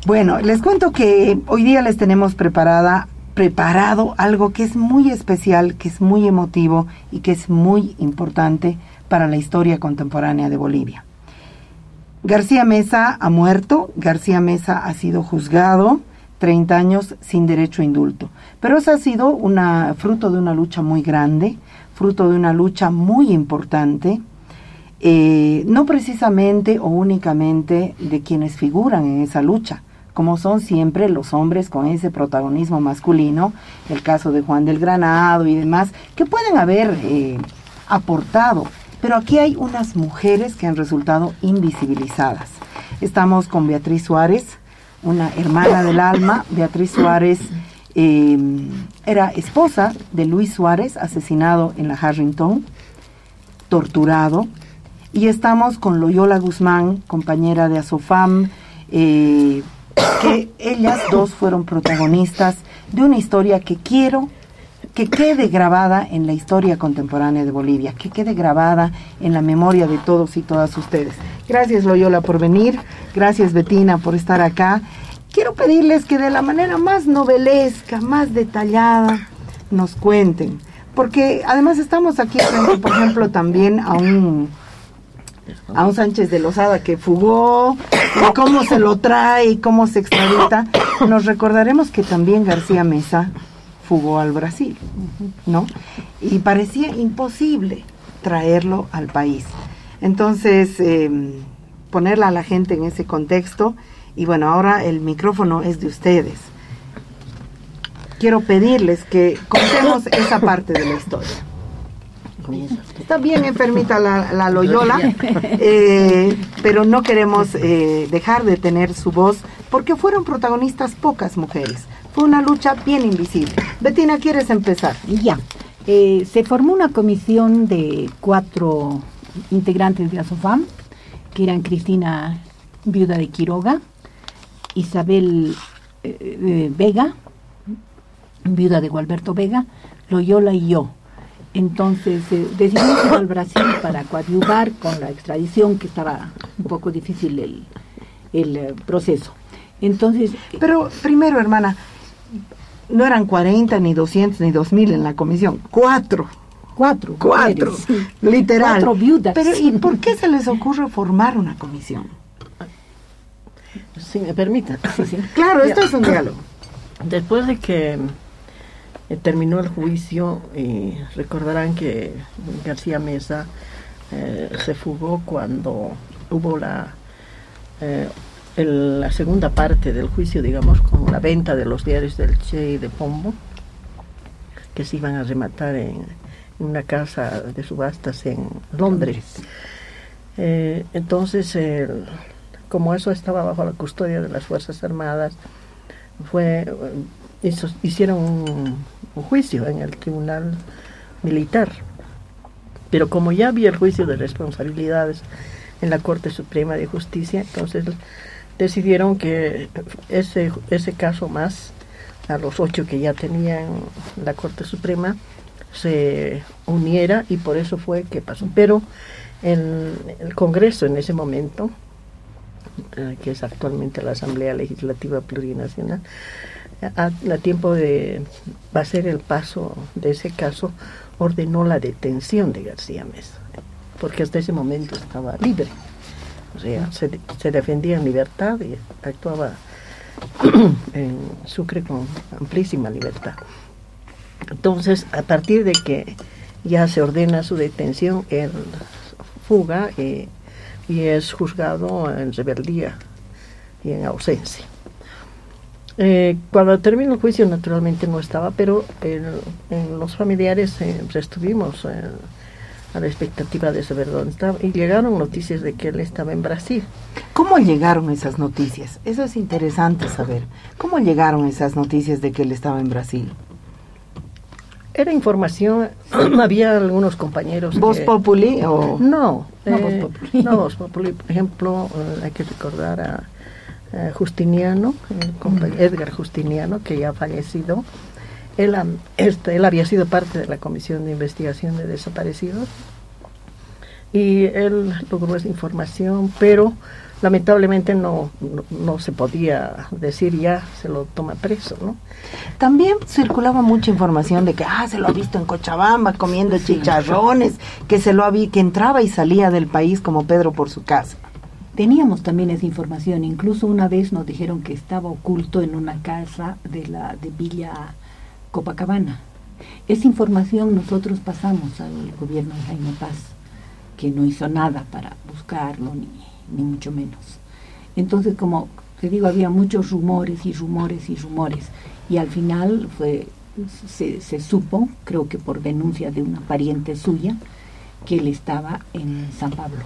Bueno, les cuento que hoy día les tenemos preparado algo que es muy especial, que es muy emotivo y que es muy importante para la historia contemporánea de Bolivia. García Meza ha muerto, García Meza ha sido juzgado 30 años sin derecho a indulto, pero eso ha sido fruto de una lucha muy grande, fruto de una lucha muy importante, no precisamente o únicamente de quienes figuran en esa lucha, como son siempre los hombres con ese protagonismo masculino, el caso de Juan del Granado y demás, que pueden haber aportado, pero aquí hay unas mujeres que han resultado invisibilizadas. Estamos con Beatriz Suárez, una hermana del alma. Beatriz Suárez era esposa de Luis Suárez, asesinado en la Harrington, torturado. Y estamos con Loyola Guzmán, compañera de Asofam, que ellas dos fueron protagonistas de una historia que quiero que quede grabada en la historia contemporánea de Bolivia, que quede grabada en la memoria de todos y todas ustedes. Gracias, Loyola, por venir. Gracias, Bettina, por estar acá. Quiero pedirles que de la manera más novelesca, más detallada, nos cuenten. Porque además estamos aquí frente, por ejemplo, también a un Sánchez de Lozada que fugó, y cómo se lo trae y cómo se extradita. Nos recordaremos que también García Meza fugó al Brasil, ¿no? Y parecía imposible traerlo al país. Entonces, ponerla a la gente en ese contexto, y bueno, ahora el micrófono es de ustedes. Quiero pedirles que contemos esa parte de la historia. Está bien enfermita la Loyola, pero no queremos dejar de tener su voz, porque fueron protagonistas pocas mujeres. Fue una lucha bien invisible. Bettina, ¿quieres empezar? Ya. Se formó una comisión de 4 integrantes de Asofam, que eran Cristina, viuda de Quiroga, Isabel Vega, viuda de Gualberto Vega, Loyola y yo. Entonces decidimos ir al Brasil para coadyuvar con la extradición, que estaba un poco difícil el proceso. Entonces, pero primero, hermana, no eran 40, ni 200, ni 2000 en la comisión. 4, sí. Literal. 4 viudas. Pero ¿y por qué se les ocurre formar una comisión? Si me permiten. Sí. Claro, esto es un diálogo. Después de que terminó el juicio, recordarán que García Meza se fugó cuando hubo la segunda parte del juicio, digamos, con la venta de los diarios del Che y de Pombo, que se iban a rematar en una casa de subastas en Londres. Entonces, como eso estaba bajo la custodia de las Fuerzas Armadas, hicieron un juicio en el Tribunal Militar. Pero como ya había el juicio de responsabilidades en la Corte Suprema de Justicia, entonces decidieron que ese caso más a los 8 que ya tenían la Corte Suprema se uniera, y por eso fue que pasó. Pero el Congreso en ese momento, que es actualmente la Asamblea Legislativa Plurinacional, a tiempo de hacer el paso de ese caso, ordenó la detención de García Meza, porque hasta ese momento estaba libre. O sea, se defendía en libertad y actuaba en Sucre con amplísima libertad. Entonces, a partir de que ya se ordena su detención, él fuga y es juzgado en rebeldía y en ausencia. Cuando terminó el juicio, naturalmente no estaba, pero en los familiares estuvimos a la expectativa de saber dónde estaba, y llegaron noticias de que él estaba en Brasil. ¿Cómo llegaron esas noticias? Eso es interesante saber. ¿Cómo llegaron esas noticias de que él estaba en Brasil? Era información, había algunos compañeros. ¿Voz Populi o...? No, Voz Populi. No, Voz Populi. Por ejemplo, hay que recordar a Justiniano, Edgar Justiniano, que ya ha fallecido. Él había sido parte de la Comisión de Investigación de Desaparecidos, y él logró esa información, pero lamentablemente no se podía decir ya se lo toma preso, ¿no? También circulaba mucha información de que se lo ha visto en Cochabamba comiendo chicharrones, que que entraba y salía del país como Pedro por su casa. Teníamos también esa información, incluso una vez nos dijeron que estaba oculto en una casa de Villa Copacabana. Esa información nosotros pasamos al gobierno de Jaime Paz, que no hizo nada para buscarlo, ni mucho menos. Entonces, como te digo, había muchos rumores, y al final se supo, creo que por denuncia de una pariente suya, que él estaba en San Pablo,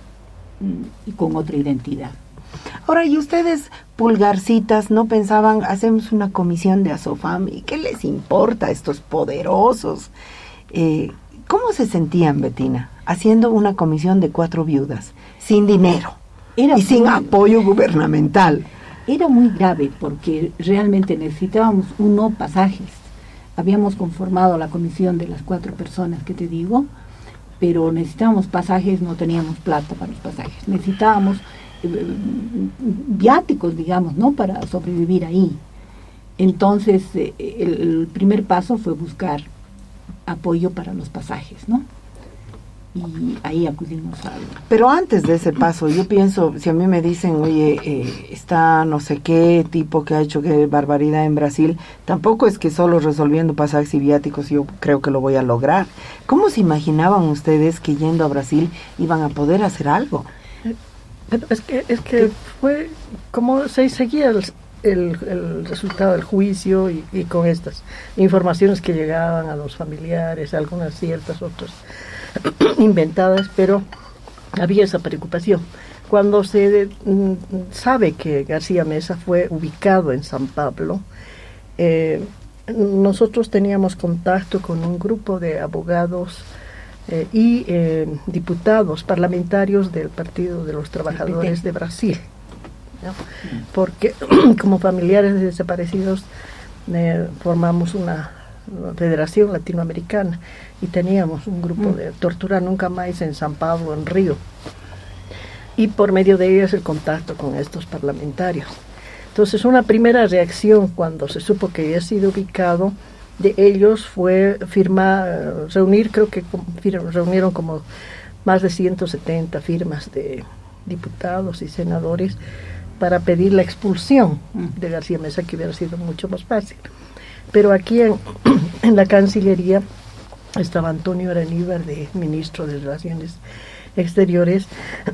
y con otra identidad. Ahora, ¿y ustedes, pulgarcitas, no pensaban, hacemos una comisión de ASOFAM, y qué les importa a estos poderosos? ¿Cómo se sentían, Bettina, haciendo una comisión de 4 viudas, sin dinero y sin apoyo gubernamental? Era muy grave, porque realmente necesitábamos pasajes. Habíamos conformado la comisión de las 4 personas que te digo, pero necesitábamos pasajes, no teníamos plata para los pasajes. Necesitábamos viáticos, digamos, ¿no?, para sobrevivir ahí. Entonces, el primer paso fue buscar apoyo para los pasajes, ¿no? Y ahí acudimos a algo. Pero antes de ese paso, yo pienso, si a mí me dicen, oye, está no sé qué tipo que ha hecho qué barbaridad en Brasil, tampoco es que solo resolviendo pasajes y viáticos yo creo que lo voy a lograr. ¿Cómo se imaginaban ustedes que yendo a Brasil iban a poder hacer algo? Pero es que fue como se seguía el resultado del juicio y con estas informaciones que llegaban a los familiares, algunas ciertas, otras inventadas, pero había esa preocupación. Cuando se sabe que García Meza fue ubicado en San Pablo, nosotros teníamos contacto con un grupo de abogados y diputados parlamentarios del Partido de los Trabajadores de Brasil, ¿no? Porque como familiares de desaparecidos formamos una federación latinoamericana y teníamos un grupo de Tortura Nunca Más en San Pablo, en Río, y por medio de ellos el contacto con estos parlamentarios. Entonces una primera reacción cuando se supo que había sido ubicado de ellos fue reunieron como más de 170 firmas de diputados y senadores para pedir la expulsión de García Meza, que hubiera sido mucho más fácil. Pero aquí en la Cancillería estaba Antonio Araníbar, de ministro de Relaciones Exteriores,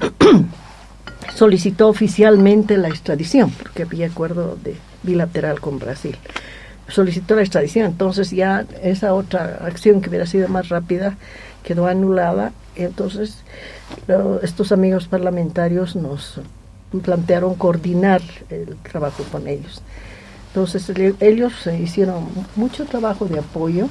solicitó oficialmente la extradición, porque había acuerdo bilateral con Brasil. Solicitó la extradición, entonces ya esa otra acción que hubiera sido más rápida quedó anulada. Entonces estos amigos parlamentarios nos plantearon coordinar el trabajo con ellos. Entonces ellos hicieron mucho trabajo de apoyo,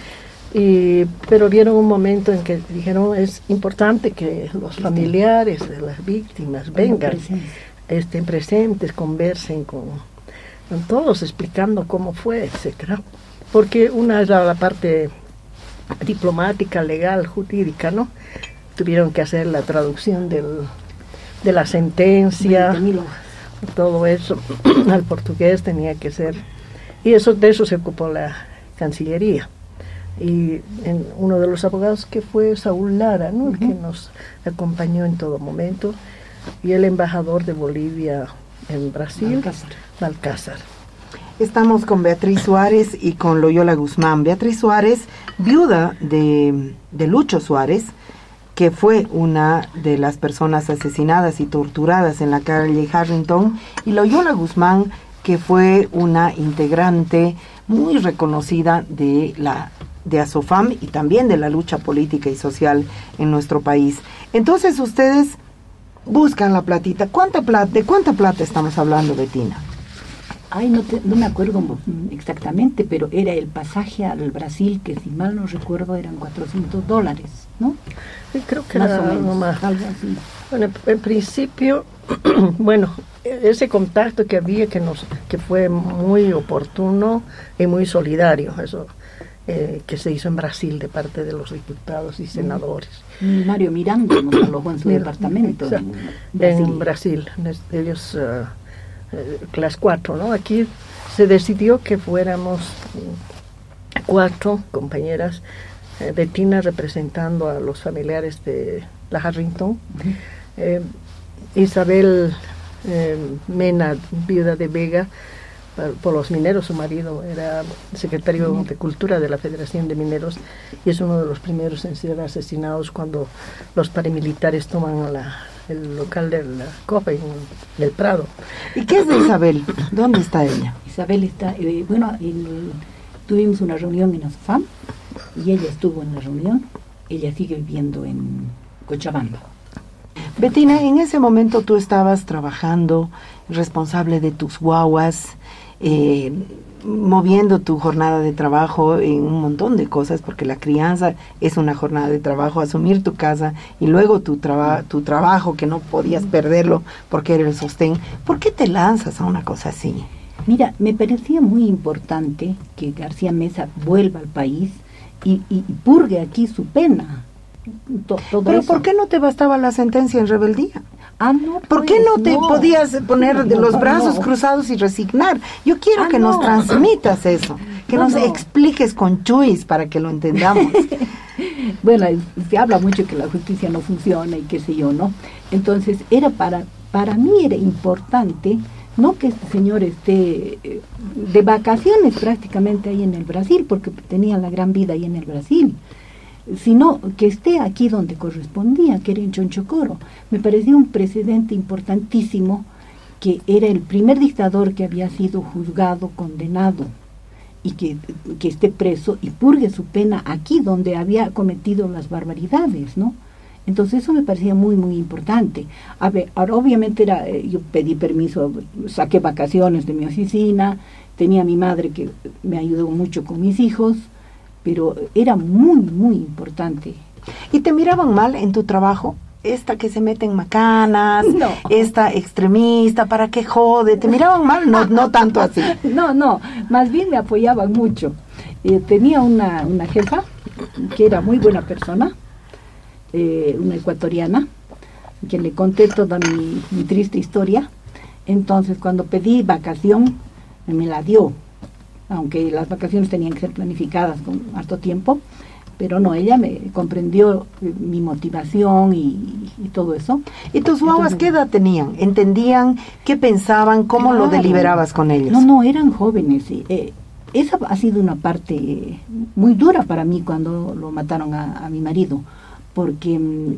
pero vieron un momento en que dijeron, es importante que los familiares de las víctimas vengan, estén presentes, conversen con todos, explicando cómo fue, etcétera. Porque una era la parte diplomática, legal, jurídica, ¿no? Tuvieron que hacer la traducción de la sentencia, todo eso al portugués tenía que ser, y de eso se ocupó la Cancillería. Y uno de los abogados que fue Saúl Lara, ¿no?, el que nos acompañó en todo momento, y el embajador de Bolivia en Brasil, Balcázar. Estamos con Beatriz Suárez y con Loyola Guzmán. Beatriz Suárez, viuda de Lucho Suárez, que fue una de las personas asesinadas y torturadas en la calle Harrington, y Loyola Guzmán, que fue una integrante muy reconocida de ASOFAM y también de la lucha política y social en nuestro país. Entonces ustedes buscan la platita. ¿De cuánta plata estamos hablando, Bettina? Ay, no me acuerdo exactamente, pero era el pasaje al Brasil, que si mal no recuerdo eran $400, ¿no? Sí, creo que más era o menos, más. Algo así. Bueno, en principio, bueno, ese contacto que había que fue muy oportuno y muy solidario, eso que se hizo en Brasil de parte de los diputados y senadores. Mario Miranda nos alojó en su departamento. En Brasil. Ellos, las 4, ¿no? Aquí se decidió que fuéramos 4 compañeras de Tina representando a los familiares de la Harrington. Isabel Mena, viuda de Vega, por los mineros, su marido era secretario de Cultura de la Federación de Mineros y es uno de los primeros en ser asesinados cuando los paramilitares toman el local del COPE en el Prado. ¿Y qué es de Isabel? ¿Dónde está ella? Isabel está, tuvimos una reunión en ASOFAM y ella estuvo en la reunión. Ella sigue viviendo en Cochabamba. Bettina, en ese momento tú estabas trabajando, responsable de tus guaguas, moviendo tu jornada de trabajo en un montón de cosas, porque la crianza es una jornada de trabajo, asumir tu casa y luego tu trabajo, que no podías perderlo porque era el sostén. ¿Por qué te lanzas a una cosa así? Mira, me parecía muy importante que García Meza vuelva al país y purgue aquí su pena. Pero eso. ¿Por qué no te bastaba la sentencia en rebeldía? No, ¿Por qué no te podías poner de los brazos cruzados y resignar? Yo quiero que nos transmitas eso, que nos expliques con chuis para que lo entendamos. Bueno, se habla mucho que la justicia no funciona y qué sé yo, ¿no? Entonces, era para mí era importante, no que este señor esté de vacaciones prácticamente ahí en el Brasil, porque tenía la gran vida ahí en el Brasil, sino que esté aquí donde correspondía, que era en Chonchocoro. Me parecía un precedente importantísimo, que era el primer dictador que había sido juzgado, condenado, y que esté preso y purgue su pena aquí donde había cometido las barbaridades, ¿no? Entonces eso me parecía muy, muy importante. A ver, ahora obviamente yo pedí permiso, saqué vacaciones de mi oficina, tenía a mi madre que me ayudó mucho con mis hijos, pero era muy, muy importante. ¿Y te miraban mal en tu trabajo? Esta que se mete en macanas, no. Esta extremista, ¿para qué jode? ¿Te miraban mal? No tanto así. No, más bien me apoyaban mucho. Tenía una jefa que era muy buena persona, una ecuatoriana, que le conté toda mi triste historia. Entonces, cuando pedí vacación, me la dio, aunque las vacaciones tenían que ser planificadas con harto tiempo, pero no, ella me comprendió mi motivación y todo eso. ¿Y tus guaguas qué edad tenían? ¿Entendían? ¿Qué pensaban? ¿Cómo lo deliberabas con ellos? No, eran jóvenes. Esa ha sido una parte muy dura para mí cuando lo mataron a mi marido, porque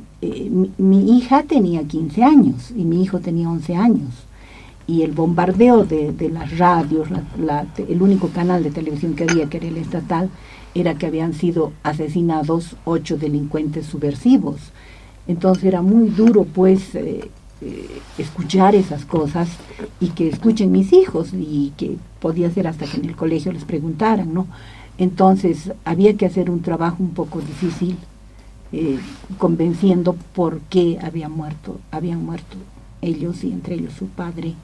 mi hija tenía 15 años y mi hijo tenía 11 años. Y el bombardeo de las radios, el único canal de televisión que había, que era el estatal, era que habían sido asesinados 8 delincuentes subversivos. Entonces era muy duro, pues, escuchar esas cosas y que escuchen mis hijos, y que podía ser hasta que en el colegio les preguntaran, ¿no? Entonces había que hacer un trabajo un poco difícil, convenciendo por qué habían muerto ellos, y entre ellos su padre,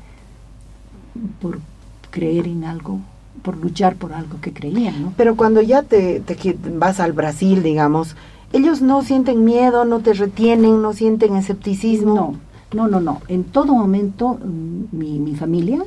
por creer en algo, por luchar por algo que creían, ¿no? Pero cuando ya te vas al Brasil, digamos, ellos no sienten miedo, no te retienen, no sienten escepticismo. No. En todo momento mi familia,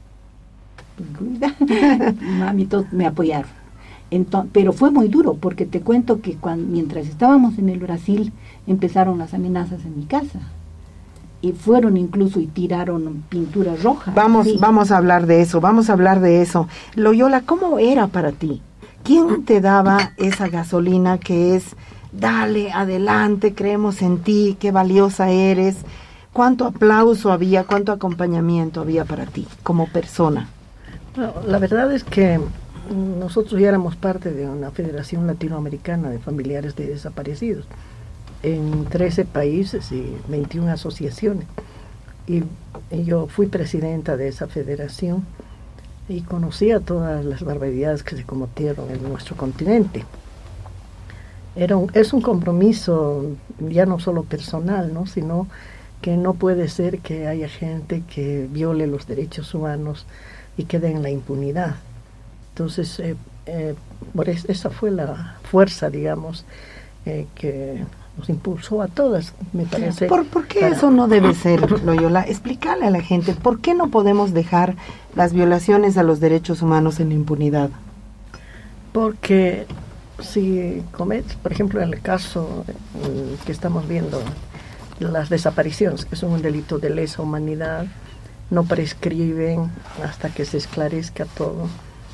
mami, todos me apoyaron. Pero fue muy duro, porque te cuento que mientras estábamos en el Brasil empezaron las amenazas en mi casa. Y fueron incluso y tiraron pintura roja. Vamos a hablar de eso. Loyola, ¿cómo era para ti? ¿Quién te daba esa gasolina que es, dale, adelante, creemos en ti, qué valiosa eres? ¿Cuánto aplauso había, cuánto acompañamiento había para ti como persona? Bueno, la verdad es que nosotros ya éramos parte de una Federación Latinoamericana de Familiares de Desaparecidos, en 13 países y 21 asociaciones. Y yo fui presidenta de esa federación y conocía todas las barbaridades que se cometieron en nuestro continente. Es un compromiso ya no solo personal, ¿no? Sino que no puede ser que haya gente que viole los derechos humanos y quede en la impunidad. Entonces, esa fue la fuerza, digamos, que nos impulsó a todas, me parece. ¿Por qué eso no debe ser, Loyola? Explícale a la gente, ¿por qué no podemos dejar las violaciones a los derechos humanos en la impunidad? Porque si cometes, por ejemplo, en el caso que estamos viendo, las desapariciones, que son un delito de lesa humanidad, no prescriben hasta que se esclarezca todo.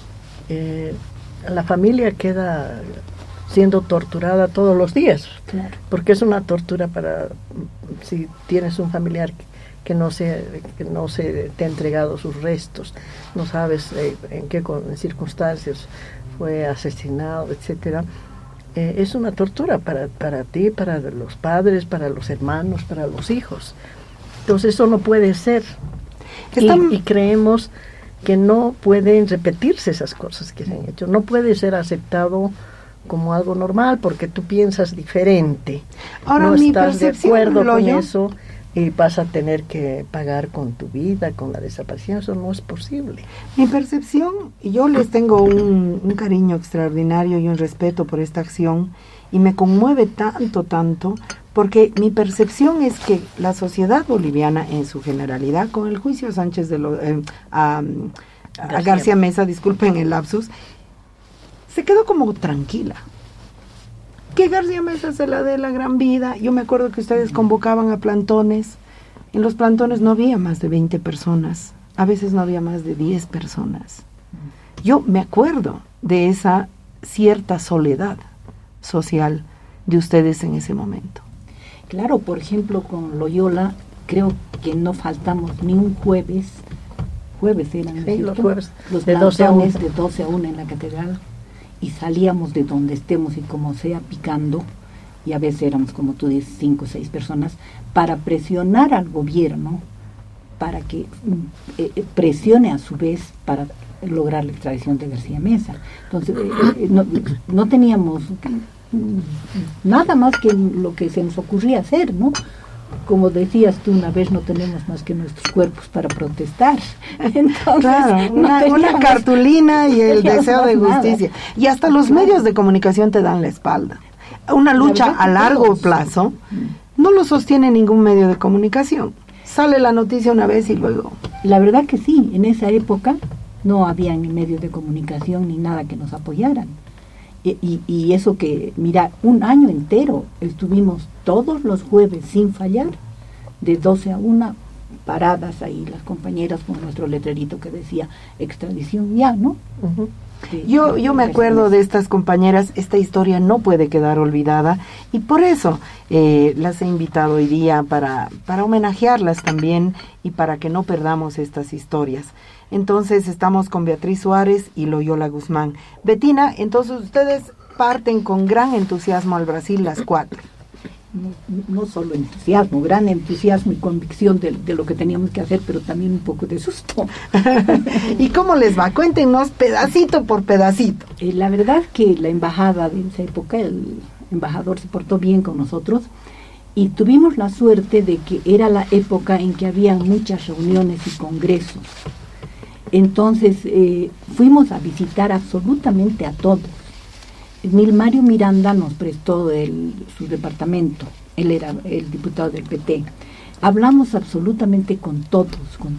La familia queda siendo torturada todos los días, Claro. porque es una tortura si tienes un familiar que no se te ha entregado sus restos, no sabes en qué circunstancias fue asesinado, etcétera. Es una tortura para ti, para los padres, para los hermanos, para los hijos. Entonces eso no puede ser. Y creemos que no pueden repetirse esas cosas que se han hecho. No puede ser aceptado como algo normal porque tú piensas diferente. Ahora, no mi estás de percepción, acuerdo con Loyo, eso y vas a tener que pagar con tu vida, con la desaparición. Eso no es posible. Mi percepción, y yo les tengo un cariño extraordinario y un respeto por esta acción, y me conmueve tanto, porque mi percepción es que la sociedad boliviana en su generalidad, con el juicio a Sánchez a García Mesa, disculpen el lapsus, se quedó como tranquila. Que García Mesa se la dé la gran vida. Yo me acuerdo que ustedes convocaban a plantones. En los plantones no había más de 20 personas. A veces no había más de 10 personas. Yo me acuerdo de esa cierta soledad social de ustedes en ese momento. Claro, por ejemplo, con Loyola, creo que no faltamos ni un jueves eran, ¿no es Sí, cierto? los jueves, Los de 12 a 1. plantones de 12 a 1 en la catedral, y salíamos de donde estemos y como sea picando, y a veces éramos, como tú dices, 5 o 6 personas, para presionar al gobierno, para que presione a su vez para lograr la extradición de García Mesa. Entonces, no teníamos nada más que lo que se nos ocurría hacer, ¿no? Como decías tú una vez, no tenemos más que nuestros cuerpos para protestar. Entonces, Claro, una cartulina y el deseo de justicia. Y hasta los medios de comunicación te dan la espalda. Una lucha a largo plazo no lo sostiene ningún medio de comunicación. Sale la noticia una vez y luego. La verdad que sí, en esa época no había ni medios de comunicación ni nada que nos apoyaran. Y eso que, mira, un año entero estuvimos todos los jueves sin fallar, de 12 a 1, paradas ahí las compañeras con nuestro letrerito que decía extradición ya, ¿no? Uh-huh. Yo me acuerdo de estas compañeras. Esta historia no puede quedar olvidada y por eso las he invitado hoy día para homenajearlas también y para que no perdamos estas historias. Entonces estamos con Beatriz Suárez y Loyola Guzmán. Betina, entonces ustedes parten con gran entusiasmo al Brasil las 4. No solo entusiasmo, gran entusiasmo y convicción de lo que teníamos que hacer, pero también un poco de susto. ¿Y cómo les va? Cuéntenos pedacito por pedacito. La verdad que la embajada de esa época, el embajador se portó bien con nosotros y tuvimos la suerte de que era la época en que había muchas reuniones y congresos. Entonces fuimos a visitar absolutamente a todos. Mario Miranda nos prestó su departamento, él era el diputado del PT. Hablamos absolutamente con todos.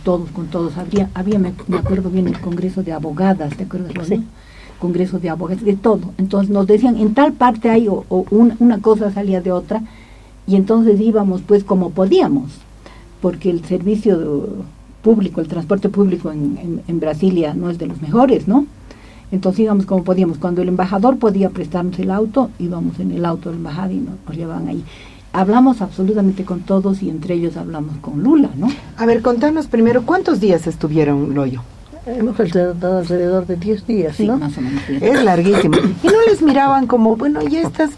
Había me acuerdo bien, el Congreso de Abogadas, ¿te acuerdas? Sí. Congreso de Abogadas, de todo. Entonces nos decían, en tal parte hay, una cosa salía de otra, y entonces íbamos pues como podíamos, porque el servicio público, el transporte público en Brasilia no es de los mejores, ¿no? Entonces íbamos como podíamos. Cuando el embajador podía prestarnos el auto, íbamos en el auto de la embajada y nos llevaban ahí. Hablamos absolutamente con todos y entre ellos hablamos con Lula, ¿no? A ver, contanos primero, ¿cuántos días estuvieron, Loyo? Hemos estado alrededor de 10 días, Sí, ¿no? más o menos. Es larguísimo. ¿Y no les miraban como, bueno, y estas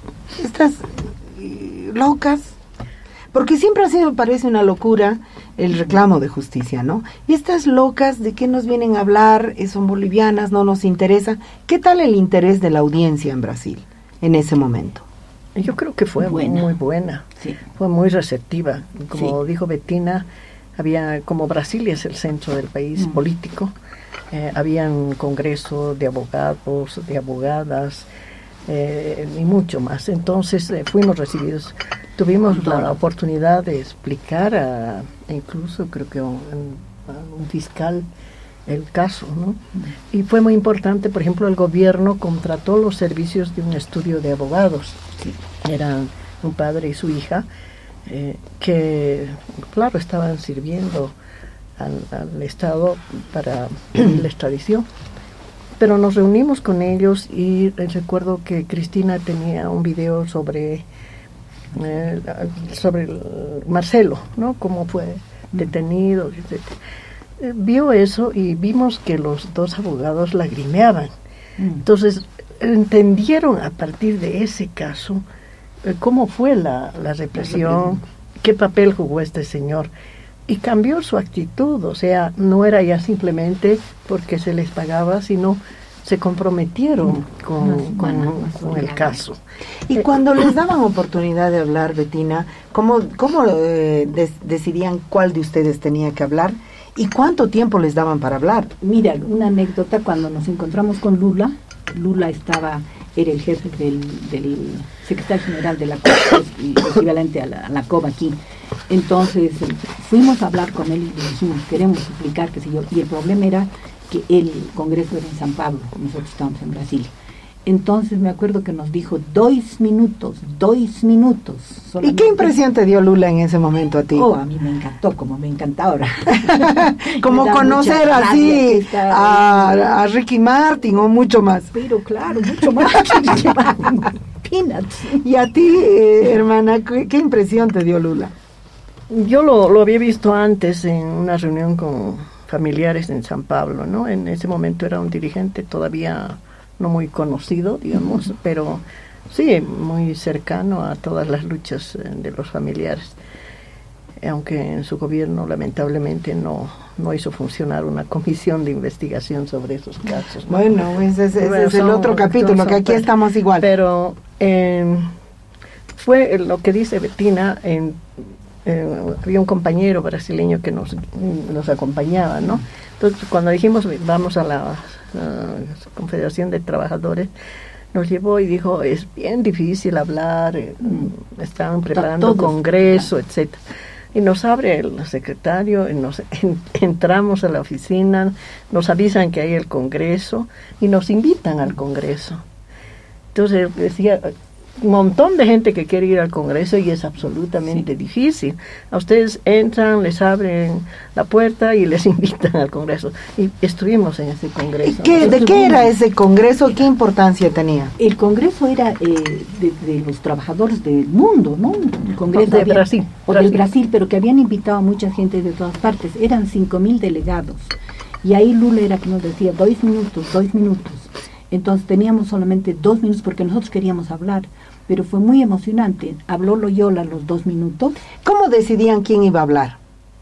locas? Porque siempre ha sido, parece una locura, el reclamo de justicia, ¿no? Y estas locas, ¿de qué nos vienen a hablar? Son bolivianas, no nos interesa. ¿Qué tal el interés de la audiencia en Brasil en ese momento? Yo creo que fue muy buena, Sí. fue muy receptiva. Como Sí. dijo Betina, como Brasilia es el centro del país político, había un congreso de abogados, de abogadas, y mucho más. Entonces fuimos recibidos. Tuvimos la oportunidad de explicar incluso creo que a un fiscal el caso, ¿no? Y fue muy importante. Por ejemplo, el gobierno contrató los servicios de un estudio de abogados. Sí. Eran un padre y su hija que, claro, estaban sirviendo al Estado para la extradición. Pero nos reunimos con ellos y recuerdo que Cristina tenía un video sobre Marcelo, ¿no? Cómo fue detenido, etc. Vio eso y vimos que los dos abogados lagrimeaban. Entonces entendieron a partir de ese caso cómo fue la represión, qué papel jugó este señor, y cambió su actitud. O sea, no era ya simplemente porque se les pagaba, sino se comprometieron con el caso. Y cuando les daban oportunidad de hablar, Bettina, ¿cómo decidían cuál de ustedes tenía que hablar? ¿Y cuánto tiempo les daban para hablar? Mira, una anécdota, cuando nos encontramos con Lula era el jefe del secretario general de la COBA, equivalente a la COBA aquí. Entonces fuimos a hablar con él y le dijimos, queremos explicar, qué sé yo, y el problema era que el congreso era en San Pablo, nosotros estábamos en Brasil. Entonces me acuerdo que nos dijo 2 minutos. ¿Y qué impresión te dio Lula en ese momento a ti? Oh, a mí me encantó, como me encanta ahora. Como conocer así a Ricky Martin o mucho más. Pero claro, mucho más. Peanuts. Y a ti, hermana, ¿qué impresión te dio Lula? Yo lo había visto antes en una reunión con familiares en San Pablo, ¿no? En ese momento era un dirigente todavía no muy conocido, digamos, pero sí, muy cercano a todas las luchas de los familiares, aunque en su gobierno lamentablemente no hizo funcionar una comisión de investigación sobre esos casos, ¿no? Bueno, ese es el otro capítulo, que aquí estamos igual. Pero fue lo que dice Bettina. Había un compañero brasileño que nos acompañaba, ¿no? Entonces, cuando dijimos vamos a la Confederación de Trabajadores, nos llevó y dijo, es bien difícil hablar, estaban preparando congreso, etcétera. Y nos abre el secretario, y entramos a la oficina, nos avisan que hay el congreso y nos invitan al congreso. Entonces decía, un montón de gente que quiere ir al congreso y es absolutamente difícil. A ustedes entran, les abren la puerta y les invitan al congreso. Y estuvimos en ese congreso. ¿De qué era ese congreso? ¿Qué importancia tenía? El congreso era de los trabajadores del mundo, ¿no? El congreso de Brasil. Del Brasil, pero que habían invitado a mucha gente de todas partes. Eran 5.000 delegados. Y ahí Lula era que nos decía 2 minutos. Entonces teníamos solamente 2 minutos porque nosotros queríamos hablar, pero fue muy emocionante. Habló Loyola los 2 minutos. ¿Cómo decidían quién iba a hablar?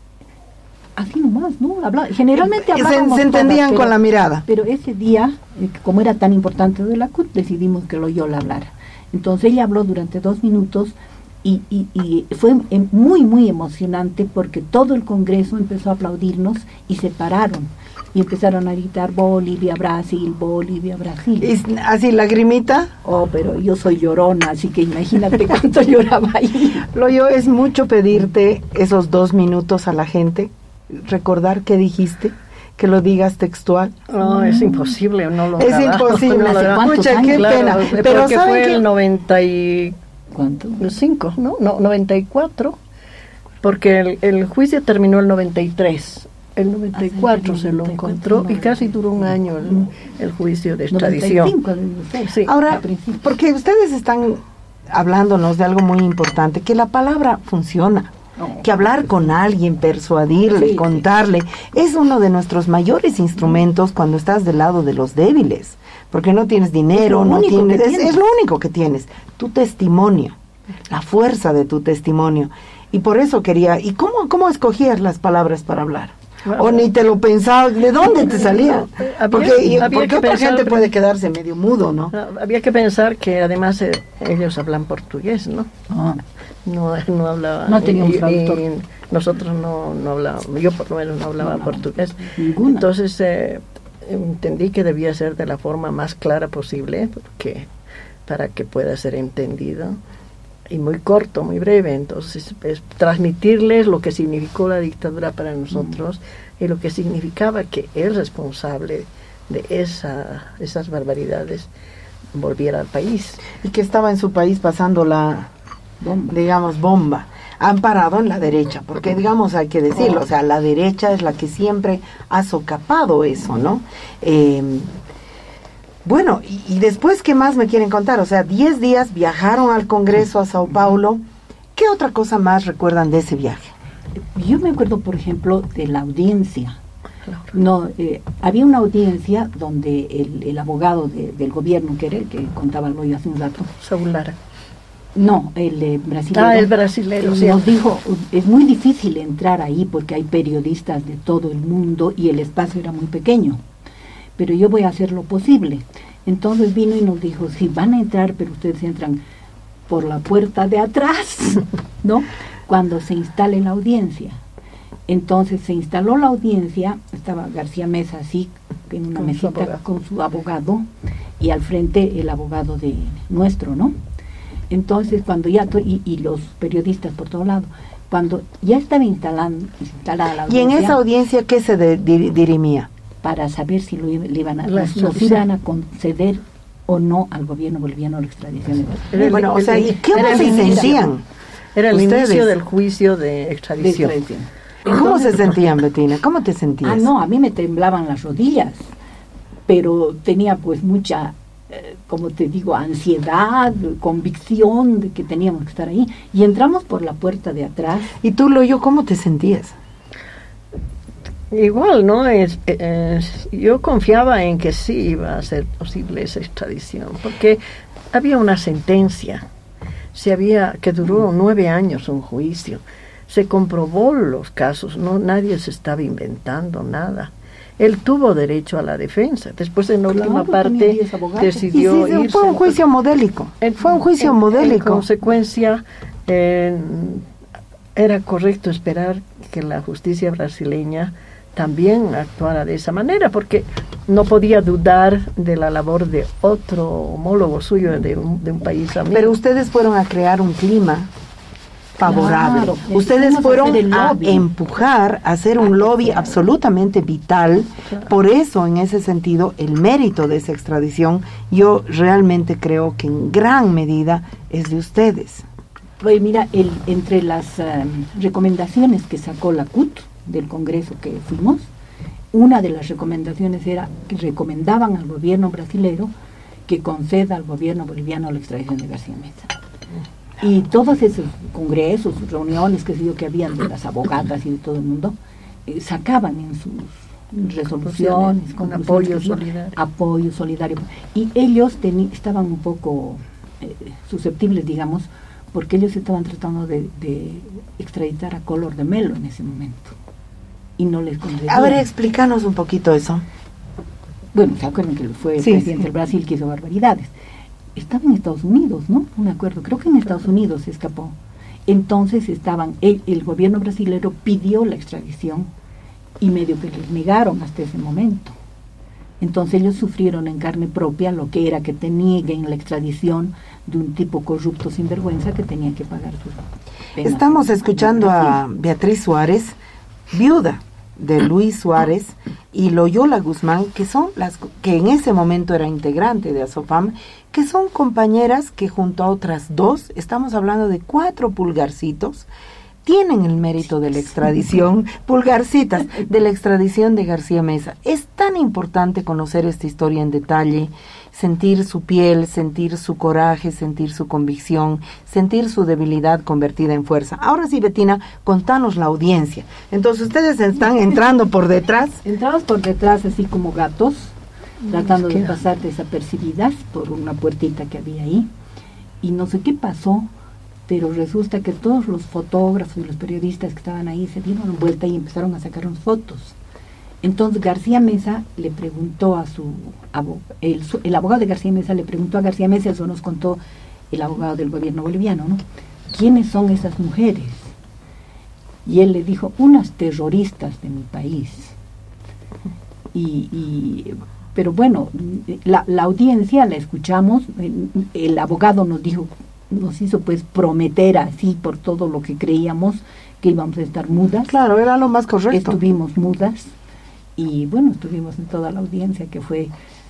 Así nomás, ¿no? Generalmente hablábamos se entendían todas, con la mirada. Pero ese día, como era tan importante de la CUT, decidimos que Loyola hablara. Entonces ella habló durante 2 minutos y fue muy, muy emocionante porque todo el Congreso empezó a aplaudirnos y se pararon. Y empezaron a gritar Bolivia, Brasil, Bolivia, Brasil. ¿Y así lagrimita? Oh, pero yo soy llorona, así que imagínate cuánto lloraba ahí. Loyo, es mucho pedirte esos 2 minutos a la gente, recordar qué dijiste, que lo digas textual. No, es imposible, no lo Es imposible. Escucha, qué pena. Pero que fue el 95, ¿cuánto? ¿no? 94, porque el juicio terminó el 93. El 94 se lo encontró y casi duró un año el juicio de extradición. 95, sí. Ahora, porque ustedes están hablándonos de algo muy importante, que la palabra funciona, que hablar con alguien, persuadirle, contarle, es uno de nuestros mayores instrumentos cuando estás del lado de los débiles, porque no tienes dinero, es lo único que tienes, tu testimonio, la fuerza de tu testimonio. Y por eso quería, ¿y cómo escogías las palabras para hablar? O ni te lo pensabas, ¿de dónde te salía? Porque otra gente puede quedarse medio mudo, ¿no? Había que pensar que además ellos hablan portugués, ¿no? No hablaban. No tenía un traductor. Nosotros no hablábamos, yo por lo menos no hablaba portugués. Ninguna. Entonces entendí que debía ser de la forma más clara posible, porque para que pueda ser entendido, y muy corto, muy breve. Entonces, es transmitirles lo que significó la dictadura para nosotros y lo que significaba que el responsable de esas barbaridades volviera al país. Y que estaba en su país pasando la, bomba. Han parado en la derecha, porque digamos, hay que decirlo, o sea, la derecha es la que siempre ha socapado eso, ¿no? Bueno, y después, ¿qué más me quieren contar? O sea, 10 días viajaron al Congreso a Sao Paulo. ¿Qué otra cosa más recuerdan de ese viaje? Yo me acuerdo, por ejemplo, de la audiencia. No, había una audiencia donde el abogado del gobierno, que era el que contaba lo yo hace un rato. Saúl Lara. No, el brasileño. El brasileño, sí. Nos dijo, es muy difícil entrar ahí porque hay periodistas de todo el mundo y el espacio era muy pequeño. Pero yo voy a hacer lo posible. Entonces vino y nos dijo, sí, van a entrar, pero ustedes entran por la puerta de atrás, ¿no? Cuando se instale la audiencia. Entonces se instaló la audiencia, estaba García Meza así, en una mesita con su abogado, y al frente el abogado de nuestro, ¿no? Entonces cuando ya, y los periodistas por todo lado, cuando ya estaba instalada la audiencia. ¿Y en esa audiencia qué se dirimía? Para saber si nos iban a conceder o no al gobierno boliviano la extradición. Bueno, o sea, ¿y cómo se sentían? Era el inicio del juicio de extradición. ¿Cómo se sentían, Bettina? ¿Cómo te sentías? No, a mí me temblaban las rodillas, pero tenía pues mucha, como te digo, ansiedad, convicción de que teníamos que estar ahí. Y entramos por la puerta de atrás. ¿Y tú, Loyo, cómo te sentías? Igual, ¿no? Yo confiaba en que sí iba a ser posible esa extradición, porque había una sentencia, que duró 9 años un juicio, se comprobó los casos, nadie se estaba inventando nada. Él tuvo derecho a la defensa. Después, en la última parte, decidió irse. Fue un juicio modélico. Fue un juicio modélico. En consecuencia, era correcto esperar que la justicia brasileña también actuara de esa manera, porque no podía dudar de la labor de otro homólogo suyo de un país amigo. Pero ustedes fueron a crear un clima favorable. Claro, ustedes fueron a empujar, a hacer un lobby absolutamente vital. Claro. Por eso, en ese sentido, el mérito de esa extradición, yo realmente creo que en gran medida es de ustedes. Pues mira, entre las recomendaciones que sacó la CUT del Congreso que fuimos, una de las recomendaciones era que recomendaban al gobierno brasilero que conceda al gobierno boliviano la extradición de García Meza. Y todos esos congresos, reuniones que habían de las abogadas y de todo el mundo, sacaban en sus resoluciones con apoyo solidario. Apoyo solidario. Y ellos estaban un poco susceptibles, digamos, porque ellos estaban tratando de extraditar a Collor de Mello en ese momento. Y no les concedieron. A ver, explícanos un poquito eso. Bueno, se acuerdan que fue el presidente del Brasil que hizo barbaridades. Estaba en Estados Unidos, ¿no? No me acuerdo, creo que en Estados Unidos se escapó. Entonces el gobierno brasilero pidió la extradición y medio que les negaron hasta ese momento. Entonces ellos sufrieron en carne propia lo que era que te nieguen la extradición de un tipo corrupto sinvergüenza que tenía que pagar sus penas. Estamos escuchando a Beatriz Suárez, viuda de Luis Suárez, y Loyola Guzmán, que en ese momento era integrante de ASOFAM, que son compañeras que junto a otras 2, estamos hablando de 4 pulgarcitos, tienen el mérito de la extradición, pulgarcitas, de la extradición de García Meza. Es tan importante conocer esta historia en detalle, sentir su piel, sentir su coraje, sentir su convicción, sentir su debilidad convertida en fuerza. Ahora sí, Bettina, contanos la audiencia. Entonces, ustedes están entrando por detrás. Entramos por detrás así como gatos, tratando de pasar desapercibidas por una puertita que había ahí. Y no sé qué pasó, pero resulta que todos los fotógrafos y los periodistas que estaban ahí se dieron vuelta y empezaron a sacar unas fotos. Entonces García Meza le preguntó a el abogado de García Meza le preguntó a García Meza, eso nos contó el abogado del gobierno boliviano, ¿no? ¿Quiénes son esas mujeres? Y él le dijo, unas terroristas de mi país. Pero bueno, la audiencia la escuchamos, el abogado nos hizo pues prometer así por todo lo que creíamos que íbamos a estar mudas. Claro, era lo más correcto. Estuvimos mudas y bueno, estuvimos en toda la audiencia, que fue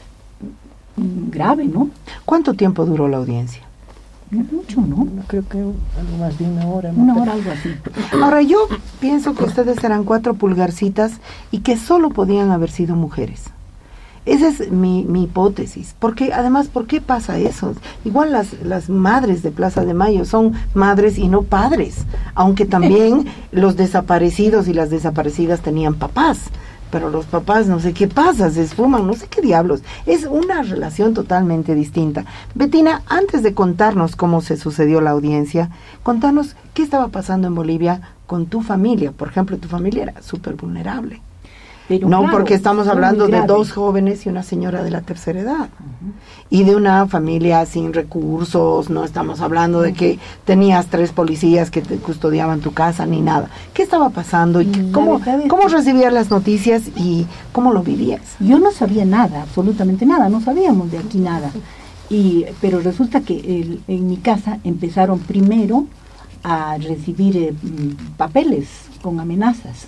grave, ¿no? ¿Cuánto tiempo duró la audiencia? Mucho, ¿no? Creo que algo más de una hora. Una hora, algo así. Ahora, yo pienso que ustedes eran 4 pulgarcitas y que solo podían haber sido mujeres. Esa es mi hipótesis. Porque, además, ¿por qué pasa eso? Igual las madres de Plaza de Mayo son madres y no padres, aunque también los desaparecidos y las desaparecidas tenían papás, pero los papás no sé qué pasa, se esfuman, no sé qué diablos. Es una relación totalmente distinta. Bettina, antes de contarnos cómo se sucedió la audiencia, contanos qué estaba pasando en Bolivia con tu familia. Por ejemplo, tu familia era súper vulnerable. Pero no, claro, porque estamos hablando de 2 jóvenes y una señora de la tercera edad. Y de una familia sin recursos, no estamos hablando de que tenías 3 policías que te custodiaban tu casa, ni nada. ¿Qué estaba pasando? ¿Y cómo recibías las noticias y cómo lo vivías? Yo no sabía nada, absolutamente nada, no sabíamos de aquí nada. Pero resulta que en mi casa empezaron primero a recibir papeles con amenazas.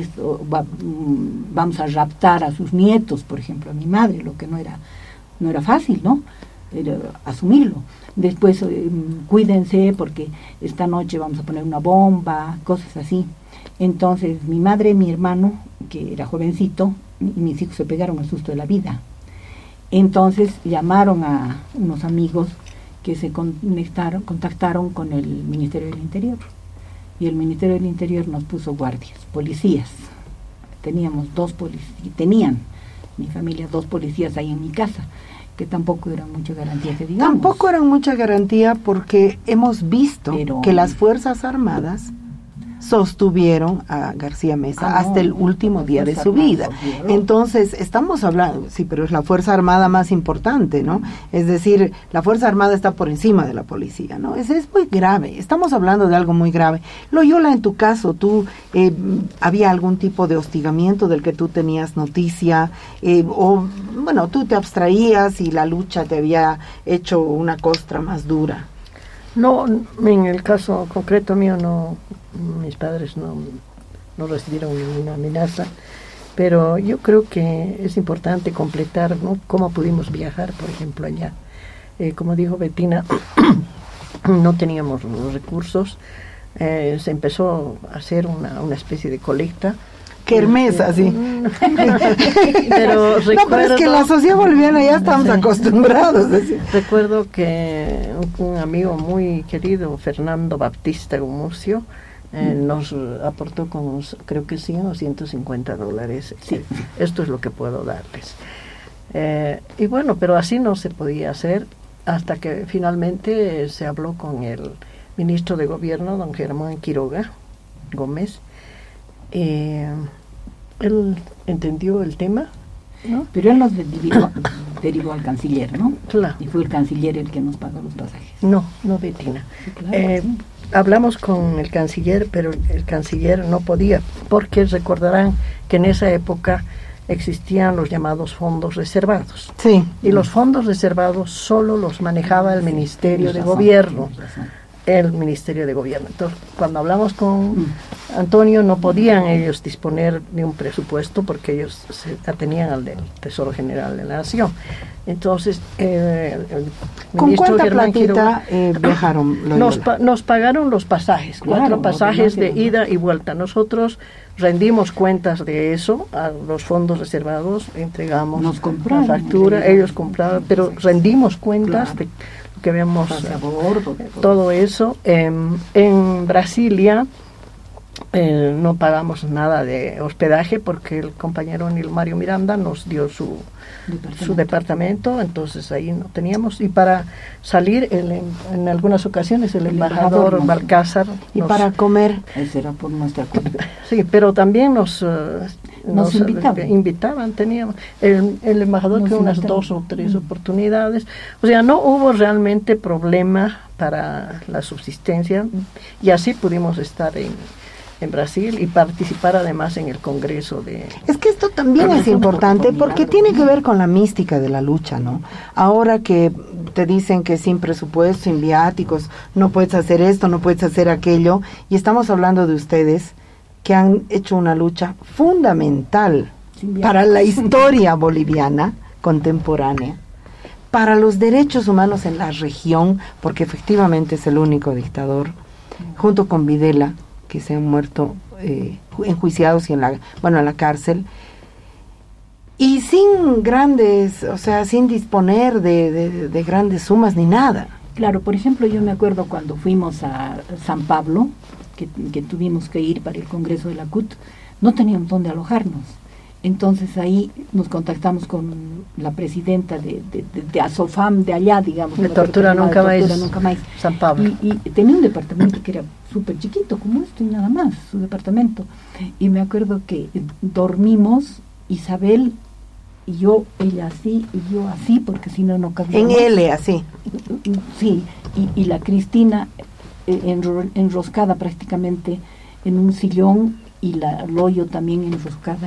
Vamos a raptar a sus nietos, por ejemplo, a mi madre, lo que no era fácil, ¿no? Era asumirlo. Después, cuídense porque esta noche vamos a poner una bomba, cosas así. Entonces, mi madre y mi hermano, que era jovencito, y mis hijos se pegaron el susto de la vida. Entonces, llamaron a unos amigos que se contactaron con el Ministerio del Interior. Y el Ministerio del Interior nos puso guardias, policías. Teníamos 2 policías, tenían mi familia 2 policías ahí en mi casa, que tampoco eran mucha garantía, que digamos. Tampoco eran mucha garantía porque hemos visto que las Fuerzas Armadas sostuvieron a García Mesa hasta el último día de su vida. Entonces, estamos hablando, sí, pero es la Fuerza Armada más importante, ¿no? Es decir, la Fuerza Armada está por encima de la policía, ¿no? Es muy grave, estamos hablando de algo muy grave. Loyola, en tu caso, ¿había algún tipo de hostigamiento del que tú tenías noticia? O, bueno, tú te abstraías y la lucha te había hecho una costra más dura. No, en el caso concreto mío no, mis padres no recibieron ninguna amenaza, pero yo creo que es importante completar, ¿no?, cómo pudimos viajar, por ejemplo, allá. Como dijo Bettina, no teníamos los recursos, se empezó a hacer una especie de colecta. Kermés, así. Pero recuerdo, pero es que la sociedad boliviana ya estamos acostumbrados. Recuerdo que un amigo muy querido, Fernando Baptista Gumucio, nos aportó con, creo que 100 o $150. Sí. Esto es lo que puedo darles. Y bueno, pero así no se podía hacer hasta que finalmente se habló con el ministro de Gobierno, don Germán Quiroga Gómez. Él entendió el tema, ¿no? Pero él nos derivó al canciller, ¿no? Claro. Y fue el canciller el que nos pagó los pasajes. No Bettina. Sí, claro, sí. Hablamos con el canciller, pero el canciller no podía, porque recordarán que en esa época existían los llamados fondos reservados. Sí. Y los fondos reservados solo los manejaba el Ministerio de Gobierno. El Ministerio de Gobierno. Entonces, cuando hablamos con Antonio, no podían ellos disponer de un presupuesto porque ellos se atenían al del Tesoro General de la Nación. Entonces, el ¿con ministro cuánta Germán platita viajaron? Nos pagaron los pasajes, claro, 4 pasajes de ida y vuelta. Nosotros rendimos cuentas de eso a los fondos reservados, entregamos la factura, ellos compraron, pero rendimos cuentas de que vemos todo eso. En Brasilia no pagamos nada de hospedaje porque el compañero Nilmario Miranda nos dio su departamento, entonces ahí no teníamos. Y para salir, en algunas ocasiones el embajador Balcázar. Y para comer. Eso era por nuestra cuenta. Sí, pero también nos invitaban, teníamos el embajador que unas 2 o 3 oportunidades, o sea, no hubo realmente problema para la subsistencia y así pudimos estar en Brasil y participar además en el Congreso de... Es que esto también es importante porque tiene que ver con la mística de la lucha, ¿no? Ahora que te dicen que sin presupuesto, sin viáticos, no puedes hacer esto, no puedes hacer aquello, y estamos hablando de ustedes que han hecho una lucha fundamental para la historia boliviana contemporánea, para los derechos humanos en la región, porque efectivamente es el único dictador, junto con Videla, que se han muerto enjuiciados y en la cárcel, y sin grandes, o sea, sin disponer de grandes sumas ni nada. Claro, por ejemplo, yo me acuerdo cuando fuimos a San Pablo, que tuvimos que ir para el Congreso de la CUT, no teníamos dónde alojarnos. Entonces ahí nos contactamos con la presidenta de ASOFAM de allá, digamos. De Tortura Nunca Más, San Pablo. Y tenía un departamento que era súper chiquito, como esto y nada más, su departamento. Y me acuerdo que dormimos, Isabel y yo, ella así y yo así, porque si no, no cabíamos. En L, así. Sí, y la Cristina enroscada prácticamente en un sillón y la Loyo también enroscada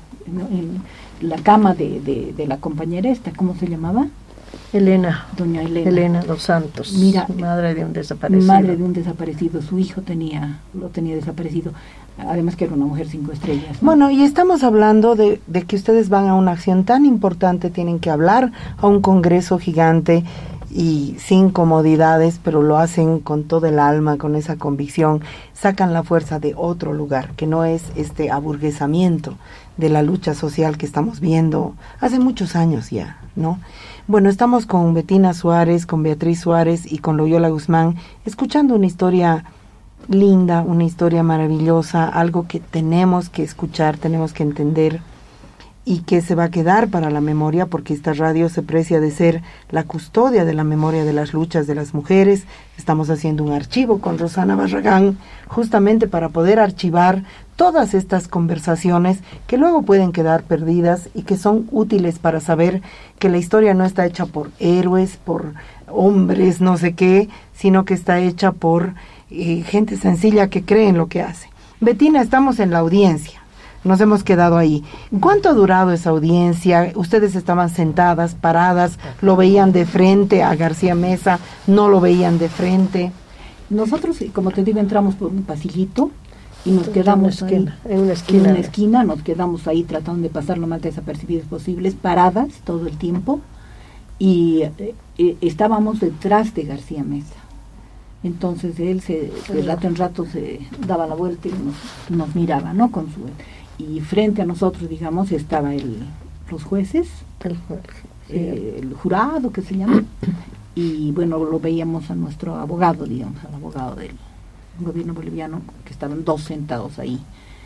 en la cama de la compañera esta, ¿cómo se llamaba? Elena. Doña Elena. Elena dos Santos. Mira, madre de un desaparecido. Madre de un desaparecido, su hijo lo tenía desaparecido, además que era una mujer 5 estrellas, ¿no? Bueno, y estamos hablando de que ustedes van a una acción tan importante, tienen que hablar a un congreso gigante y sin comodidades, pero lo hacen con todo el alma, con esa convicción, sacan la fuerza de otro lugar, que no es este aburguesamiento de la lucha social que estamos viendo hace muchos años ya, ¿no? Bueno, estamos con Bettina Suárez, con Beatriz Suárez y con Loyola Guzmán, escuchando una historia linda, una historia maravillosa, algo que tenemos que escuchar, tenemos que entender, y que se va a quedar para la memoria, porque esta radio se precia de ser la custodia de la memoria de las luchas de las mujeres. Estamos haciendo un archivo con Rosana Barragán, justamente para poder archivar todas estas conversaciones que luego pueden quedar perdidas y que son útiles para saber que la historia no está hecha por héroes, por hombres, no sé qué, sino que está hecha por gente sencilla que cree en lo que hace. Bettina, estamos en la audiencia. Nos hemos quedado ahí. ¿Cuánto ha durado esa audiencia? ¿Ustedes estaban sentadas, paradas? ¿Lo veían de frente a García Meza? ¿No lo veían de frente? Nosotros, como te digo, entramos por un pasillito y nos quedamos en una esquina, nos quedamos ahí tratando de pasar lo más desapercibidos posibles, paradas todo el tiempo, y estábamos detrás de García Meza. Entonces él de rato en rato se daba la vuelta y nos miraba, ¿no? Y frente a nosotros, digamos, estaban los jueces, el jurado, que se llama, y bueno, lo veíamos a nuestro abogado, digamos, al abogado del gobierno boliviano, que estaban 2 sentados ahí.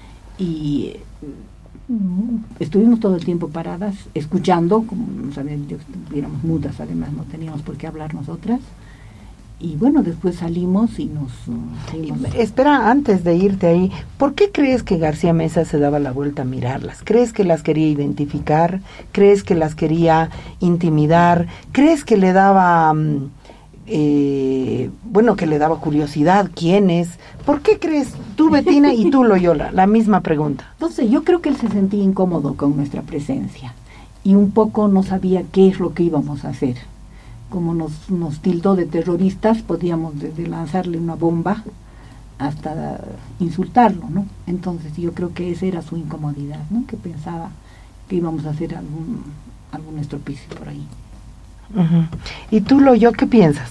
Y estuvimos todo el tiempo paradas, escuchando, como no sabían, estuviéramos mudas, además no teníamos por qué hablar nosotras. Y bueno, después salimos y nos fuimos. Espera, antes de irte ahí, ¿por qué crees que García Meza se daba la vuelta a mirarlas? ¿Crees que las quería identificar? ¿Crees que las quería intimidar? ¿Crees que le daba, que le daba curiosidad? ¿Quiénes? ¿Por qué crees tú, Bettina, y tú, Loyola? La misma pregunta. Entonces, yo creo que él se sentía incómodo con nuestra presencia y un poco no sabía qué es lo que íbamos a hacer. Como nos tildó de terroristas, podíamos desde lanzarle una bomba hasta insultarlo, ¿no? Entonces yo creo que esa era su incomodidad, ¿no? Que pensaba que íbamos a hacer algún estropicio por ahí. Uh-huh. ¿Y tú, Loyo, qué piensas?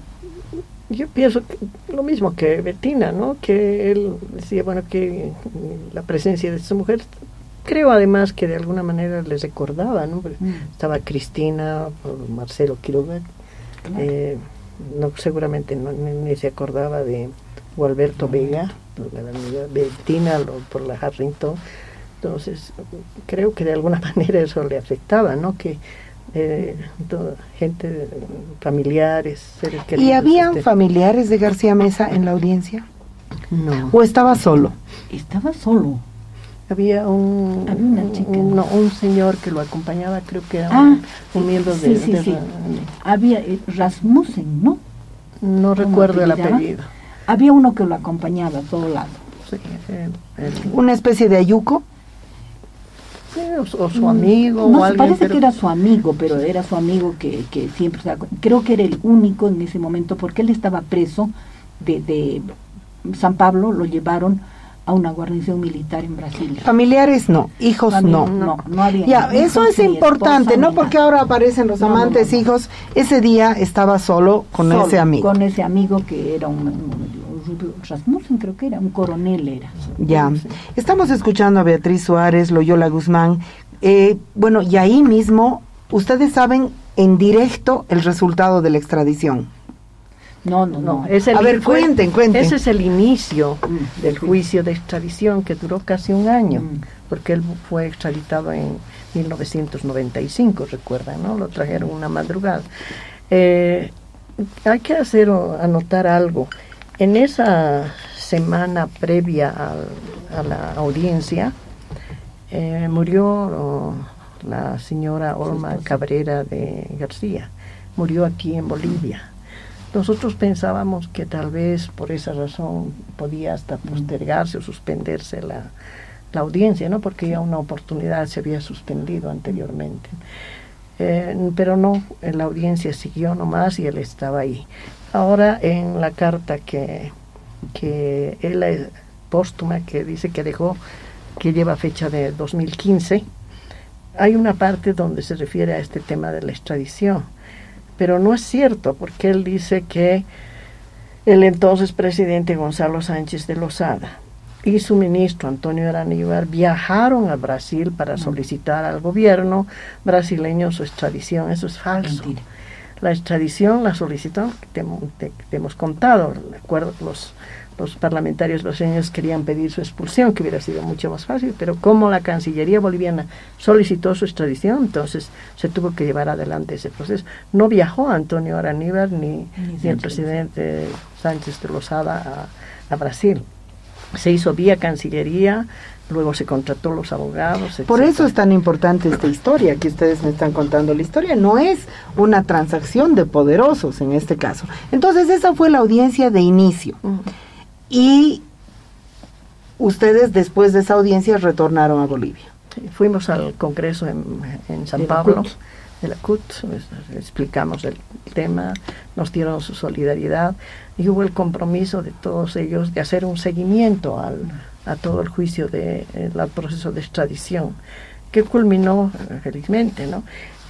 Yo pienso lo mismo que Bettina, ¿no? Que él decía, bueno, que la presencia de esta mujer, creo además que de alguna manera les recordaba, ¿no? Estaba Cristina, Marcelo Quiroga, claro. No, seguramente ni se acordaba de Gualberto Vega, por la amiga Bettina, por la Harrington. Entonces, creo que de alguna manera eso le afectaba, ¿no? Que gente, familiares, seres queridos. ¿Y habían familiares de García Meza en la audiencia? No. ¿O estaba solo? Estaba solo. Había una chica. Un señor que lo acompañaba, creo que era un miembro sí. Había Rasmussen, ¿no? No recuerdo el apellido. Había uno que lo acompañaba a todo lado. sí. ¿Una especie de ayuco? Sí, o su amigo, no, o alguien. parece que era su amigo, pero era su amigo que siempre, creo que era el único en ese momento, porque él estaba preso de San Pablo, lo llevaron a una guarnición militar en Brasil. Familiares no, hijos no. No había. Ya, eso es importante, ¿no? Porque ahora aparecen los amantes, hijos. Ese día estaba solo con ese amigo. Con ese amigo que era un Rasmussen, creo que era, un coronel era. Ya, estamos escuchando a Beatriz Suárez, Loyola Guzmán. Bueno, y ahí mismo, ustedes saben en directo el resultado de la extradición. No. A ver, cuenten. Ese es el inicio del juicio de extradición, que duró casi un año, porque él fue extraditado en 1995, recuerdan, ¿no? Lo trajeron una madrugada. Hay que anotar algo. En esa semana previa a la audiencia, murió la señora Olma Cabrera de García. Murió aquí en Bolivia. Nosotros pensábamos que tal vez por esa razón podía hasta postergarse o suspenderse la audiencia, ¿no? Porque ya una oportunidad se había suspendido anteriormente. Pero no, la audiencia siguió nomás y él estaba ahí. Ahora, en la carta que él póstuma, que dice que dejó, que lleva fecha de 2015, hay una parte donde se refiere a este tema de la extradición. Pero no es cierto, porque él dice que el entonces presidente Gonzalo Sánchez de Lozada y su ministro Antonio Araníbar viajaron a Brasil para solicitar al gobierno brasileño su extradición. Eso es falso. Mentira. La extradición la solicitó, te hemos contado, de acuerdo, los parlamentarios brasileños querían pedir su expulsión, que hubiera sido mucho más fácil, pero como la Cancillería boliviana solicitó su extradición, entonces se tuvo que llevar adelante ese proceso. No viajó Antonio Araníbar ni el presidente Sánchez de Lozada a Brasil. Se hizo vía Cancillería, luego se contrató los abogados, etc. Por eso es tan importante esta historia que ustedes me están contando. La historia no es una transacción de poderosos en este caso. Entonces esa fue la audiencia de inicio. Y ustedes después de esa audiencia retornaron a Bolivia. Sí, fuimos al Congreso en San Pablo, de la CUT, explicamos el tema, nos dieron su solidaridad y hubo el compromiso de todos ellos de hacer un seguimiento a todo el juicio al proceso de extradición, que culminó felizmente, ¿no?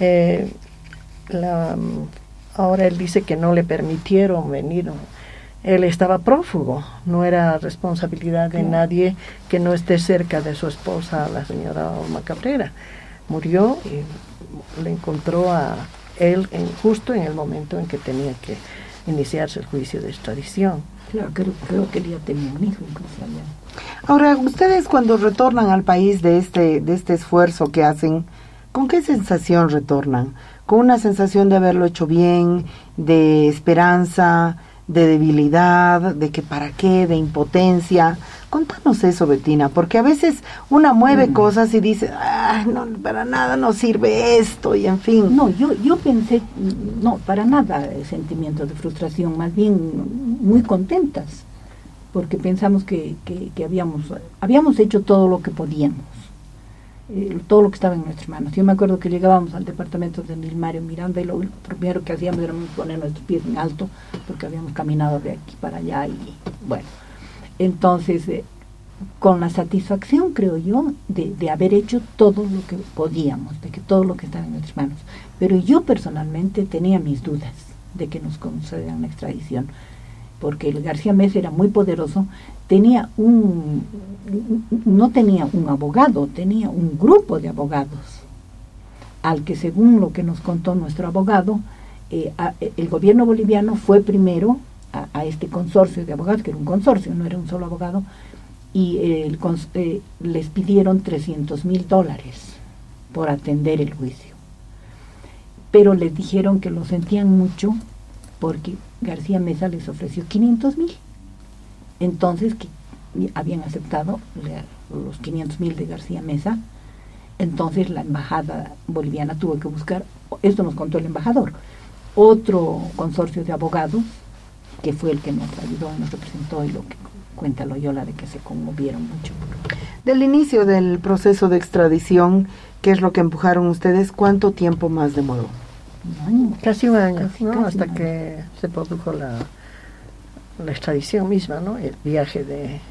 Ahora él dice que no le permitieron venir. Él estaba prófugo, no era responsabilidad de nadie que no esté cerca de su esposa, la señora Olma Cabrera. Murió y le encontró a él justo en el momento en que tenía que iniciarse el juicio de extradición. Claro, creo que él ya tenía un hijo incluso allá. Ahora, ustedes cuando retornan al país de este esfuerzo que hacen, ¿con qué sensación retornan? ¿Con una sensación de haberlo hecho bien, de esperanza, de debilidad, de que para qué, de impotencia? Contanos eso, Bettina, porque a veces una mueve cosas y dice, no, para nada no sirve esto, y en fin. No, yo pensé, no, para nada sentimiento de frustración, más bien muy contentas, porque pensamos que habíamos hecho todo lo que podíamos, todo lo que estaba en nuestras manos. Yo me acuerdo que llegábamos al departamento de Nilmario Miranda y lo primero que hacíamos era poner nuestros pies en alto, porque habíamos caminado de aquí para allá y bueno. Entonces, con la satisfacción, creo yo, de haber hecho todo lo que podíamos, de que todo lo que estaba en nuestras manos. Pero yo personalmente tenía mis dudas de que nos concedan la extradición, porque el García Meza era muy poderoso, no tenía un abogado, tenía un grupo de abogados, al que según lo que nos contó nuestro abogado, el gobierno boliviano fue primero a este consorcio de abogados, que era un consorcio, no era un solo abogado, y les pidieron $300,000 por atender el juicio. Pero les dijeron que lo sentían mucho porque García Meza les ofreció 500,000. Entonces, que habían aceptado los 500,000 de García Meza. Entonces la embajada boliviana tuvo que buscar, esto nos contó el embajador, otro consorcio de abogados, que fue el que nos ayudó, nos representó y lo que cuenta Loyola de que se conmovieron mucho. Del inicio del proceso de extradición, ¿qué es lo que empujaron ustedes? ¿Cuánto tiempo más demoró? Un año. Casi un año, ¿no? Casi Hasta un año. que se produjo la extradición misma, ¿no? El viaje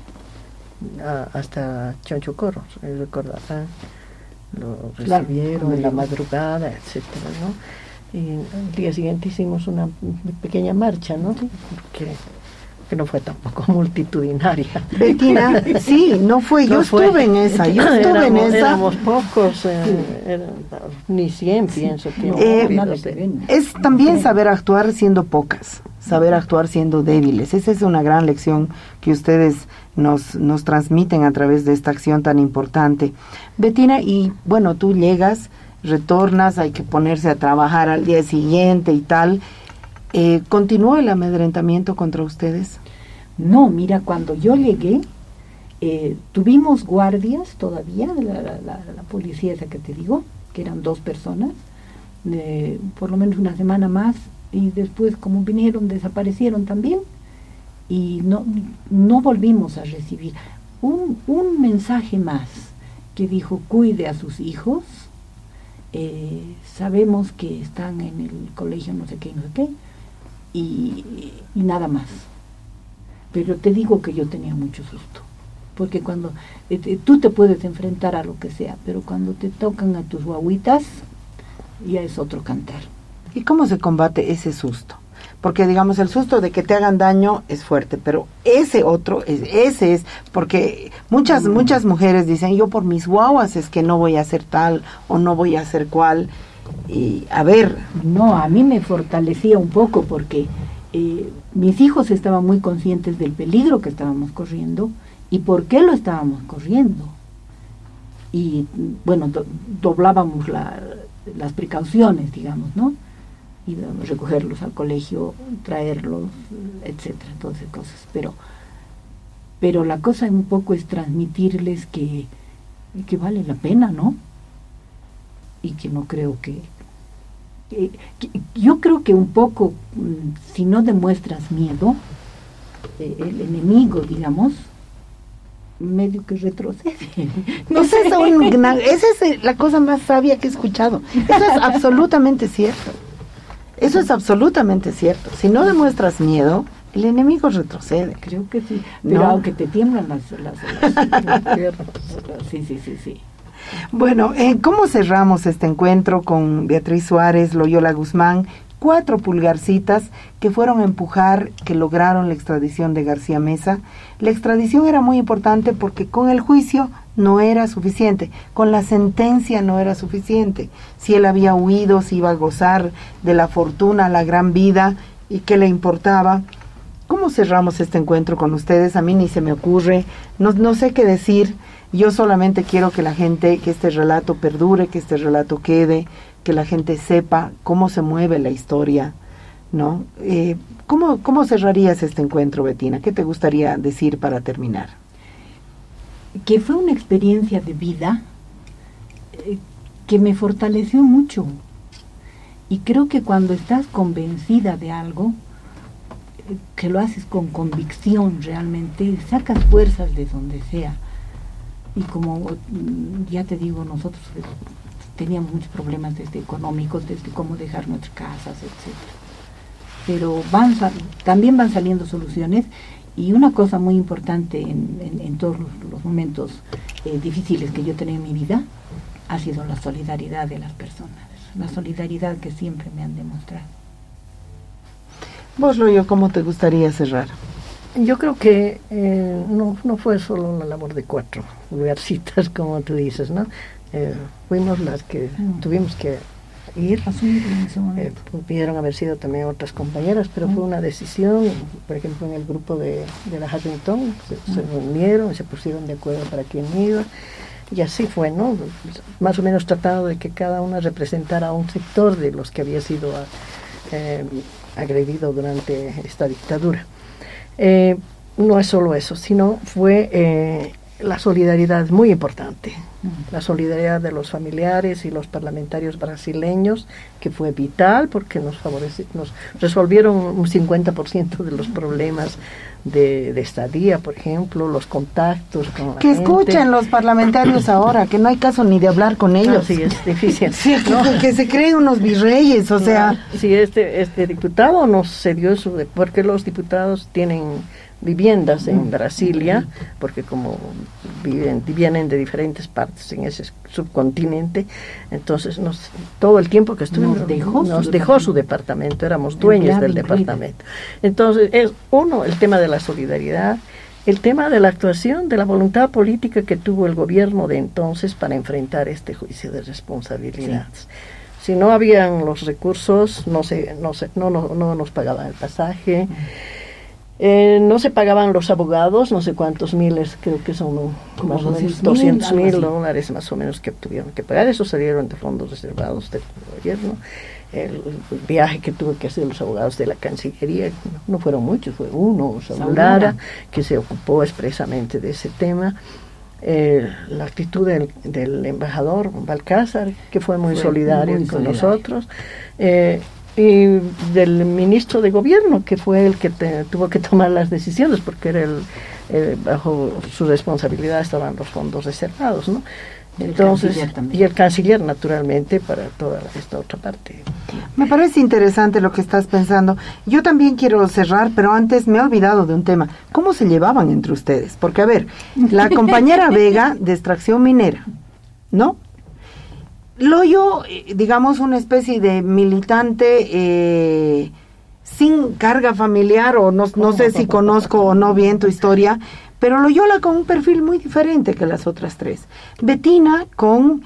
hasta Chonchocoro, recordarán, lo recibieron Claro, en la madrugada, etcétera, ¿no? Y al día siguiente hicimos una pequeña marcha, ¿no? Que no fue tampoco multitudinaria. Bettina, sí, no fue, yo estuve en esa, Éramos pocos, ni 100 pienso que nada se ven. Es también saber actuar siendo pocas, saber actuar siendo débiles. Esa es una gran lección que ustedes nos transmiten a través de esta acción tan importante. Bettina, y bueno, tú llegas, retornas, hay que ponerse a trabajar al día siguiente y tal. ¿Continuó el amedrentamiento contra ustedes? No, mira, cuando yo llegué, tuvimos guardias todavía, la policía esa que te digo, que eran 2 personas, por lo menos una semana más, y después como vinieron, desaparecieron también, y no volvimos a recibir un mensaje más que dijo: cuide a sus hijos, sabemos que están en el colegio no sé qué, y nada más. Pero te digo que yo tenía mucho susto, porque cuando tú te puedes enfrentar a lo que sea, pero cuando te tocan a tus guaguitas, ya es otro cantar. ¿Y cómo se combate ese susto? Porque digamos, el susto de que te hagan daño es fuerte, pero ese otro, ese es, porque muchas mujeres dicen: yo por mis guaguas es que no voy a hacer tal o no voy a hacer cual. Y a ver. No, a mí me fortalecía un poco porque mis hijos estaban muy conscientes del peligro que estábamos corriendo y por qué lo estábamos corriendo. Y bueno, doblábamos las precauciones, digamos, ¿no? Íbamos a recogerlos al colegio, traerlos, etcétera, todas esas cosas. Pero la cosa un poco es transmitirles que vale la pena, ¿no? Y que no creo que yo creo que un poco, si no demuestras miedo, el enemigo, digamos, medio que retrocede. No sé, esa es la cosa más sabia que he escuchado. Eso es absolutamente cierto. Eso es absolutamente cierto. Si no demuestras miedo, el enemigo retrocede. Creo que sí. Pero No. aunque te tiemblan las piernas. Sí. Bueno, ¿cómo cerramos este encuentro con Beatriz Suárez, Loyola Guzmán? 4 pulgarcitas que fueron a empujar, que lograron la extradición de García Meza. La extradición era muy importante porque con el juicio no era suficiente, con la sentencia no era suficiente. Si él había huido, si iba a gozar de la fortuna, la gran vida, y qué le importaba. ¿Cómo cerramos este encuentro con ustedes? A mí ni se me ocurre, no sé qué decir. Yo solamente quiero que la gente, que este relato perdure, que este relato quede, que la gente sepa cómo se mueve la historia, ¿no? ¿Cómo cerrarías este encuentro, Bettina? ¿Qué te gustaría decir para terminar? Que fue una experiencia de vida que me fortaleció mucho. Y creo que cuando estás convencida de algo, que lo haces con convicción realmente, sacas fuerzas de donde sea. Y como ya te digo, nosotros teníamos muchos problemas desde económicos, desde cómo dejar nuestras casas, etcétera. Pero también van saliendo soluciones, y una cosa muy importante en todos los momentos difíciles que yo he tenido en mi vida ha sido la solidaridad de las personas, la solidaridad que siempre me han demostrado. Vos, Loyo, ¿cómo te gustaría cerrar? Yo creo que no fue solo una labor de 4 lugarcitas, como tú dices, ¿no? Fuimos las que tuvimos que ir. Pudieron haber sido también otras compañeras, pero fue una decisión. Por ejemplo, en el grupo de la Harrington se reunieron, se pusieron de acuerdo para quién iba, y así fue, ¿no? Más o menos tratado de que cada una representara a un sector de los que había sido agredido durante esta dictadura. No es solo eso, sino fue la solidaridad es muy importante. La solidaridad de los familiares y los parlamentarios brasileños, que fue vital porque nos resolvieron un 50% de los problemas de estadía, por ejemplo, los contactos con la que gente. Escuchen los parlamentarios ahora, que no hay caso ni de hablar con ellos. Sí, es difícil. Sí, que se creen unos virreyes, o sea. Sí, este diputado nos cedió porque los diputados tienen viviendas en Brasilia, porque como vienen de diferentes partes en ese subcontinente, entonces todo el tiempo que estuvimos nos dejó su departamento, éramos dueños del departamento. Entonces es el tema de la solidaridad, el tema de la actuación, de la voluntad política que tuvo el gobierno de entonces para enfrentar este juicio de responsabilidades. Sí. Si no habían los recursos, no nos pagaban el pasaje. No se pagaban los abogados, no sé cuántos miles, creo que son más o menos $200,000 más o menos que tuvieron que pagar. Eso salieron de fondos reservados del gobierno. El viaje que tuvo que hacer los abogados de la Cancillería, no fueron muchos, fue uno, Saúl Lara, que se ocupó expresamente de ese tema. La actitud del embajador Balcázar, que fue muy solidario con nosotros. Y del ministro de gobierno, que fue el que tuvo que tomar las decisiones, porque era bajo su responsabilidad estaban los fondos reservados, ¿no? Entonces, y el canciller, naturalmente, para toda esta otra parte. Me parece interesante lo que estás pensando. Yo también quiero cerrar, pero antes me he olvidado de un tema. ¿Cómo se llevaban entre ustedes? Porque, a ver, la compañera Vega, de extracción minera, ¿no? Loyo, digamos, una especie de militante sin carga familiar, o no sé si conozco o no bien tu historia, pero Loyola con un perfil muy diferente que las otras tres. Bettina con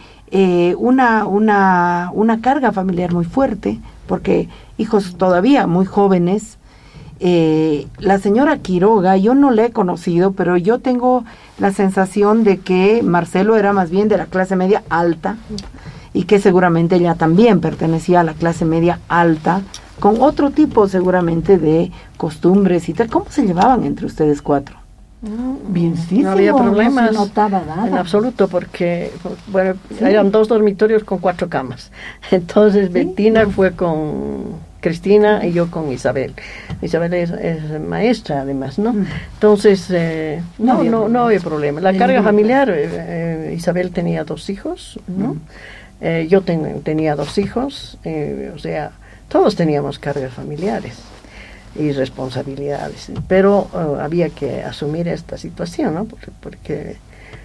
una carga familiar muy fuerte, porque hijos todavía muy jóvenes. La señora Quiroga, yo no la he conocido, pero yo tengo la sensación de que Marcelo era más bien de la clase media alta, y que seguramente ella también pertenecía a la clase media alta, con otro tipo seguramente de costumbres y tal. ¿Cómo se llevaban entre ustedes cuatro? No había problemas, no se notaba nada. En absoluto, porque eran 2 dormitorios con 4 camas. Entonces Bettina fue con Cristina y yo con Isabel. Isabel es maestra además, ¿no? Entonces no había problema. La carga familiar, Isabel tenía 2 hijos, ¿no? Yo tenía 2 hijos, o sea, todos teníamos cargas familiares y responsabilidades, pero había que asumir esta situación, ¿no? Porque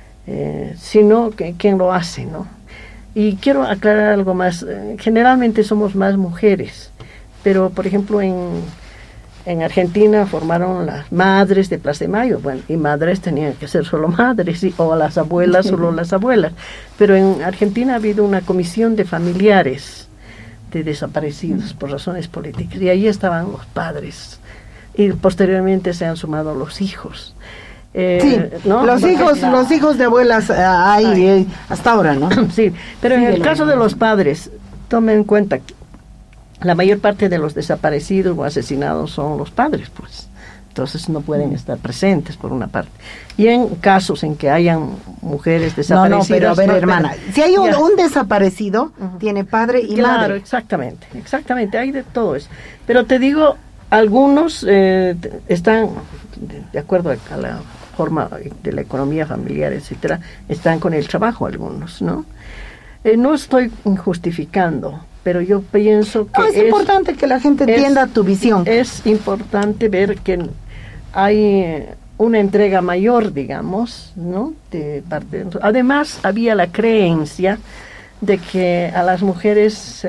si no, ¿quién lo hace, no? Y quiero aclarar algo más. Generalmente somos más mujeres, pero por ejemplo en Argentina formaron las madres de Plaza de Mayo, bueno, y madres tenían que ser solo madres, o las abuelas, solo las abuelas, pero en Argentina ha habido una comisión de familiares de desaparecidos por razones políticas, y ahí estaban los padres, y posteriormente se han sumado los hijos. ¿No? Los hijos de abuelas hay hasta ahora, ¿no? Sí, pero en el caso de los padres, tomen en cuenta que la mayor parte de los desaparecidos o asesinados son los padres, pues. Entonces no pueden estar presentes, por una parte. Y en casos en que hayan mujeres desaparecidas... pero a ver, hermana, si hay un desaparecido, tiene padre y madre. Claro, exactamente, hay de todo eso. Pero te digo, algunos están, de acuerdo a la forma de la economía familiar, etcétera, están con el trabajo algunos, ¿no? No estoy justificando, pero yo pienso que es importante que la gente entienda tu visión. Es importante ver que hay una entrega mayor, digamos, ¿no? De parte. Además, había la creencia de que a las mujeres